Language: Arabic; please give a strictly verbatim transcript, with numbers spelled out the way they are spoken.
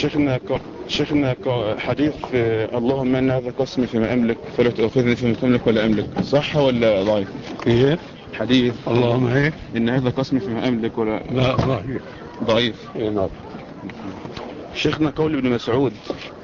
شيخنا ك... شيخنا ك... حديث آه، اللهم ان هذا قسمي فيما املك فلا تؤاخذني فيما تملك ولا املك، صح ولا ضعيف؟ ايه حديث اللهم ايه؟ ان هذا قسمي فيما املك ولا لا ضعيف. ضعيف. ايه نعم. شيخنا قول ابن مسعود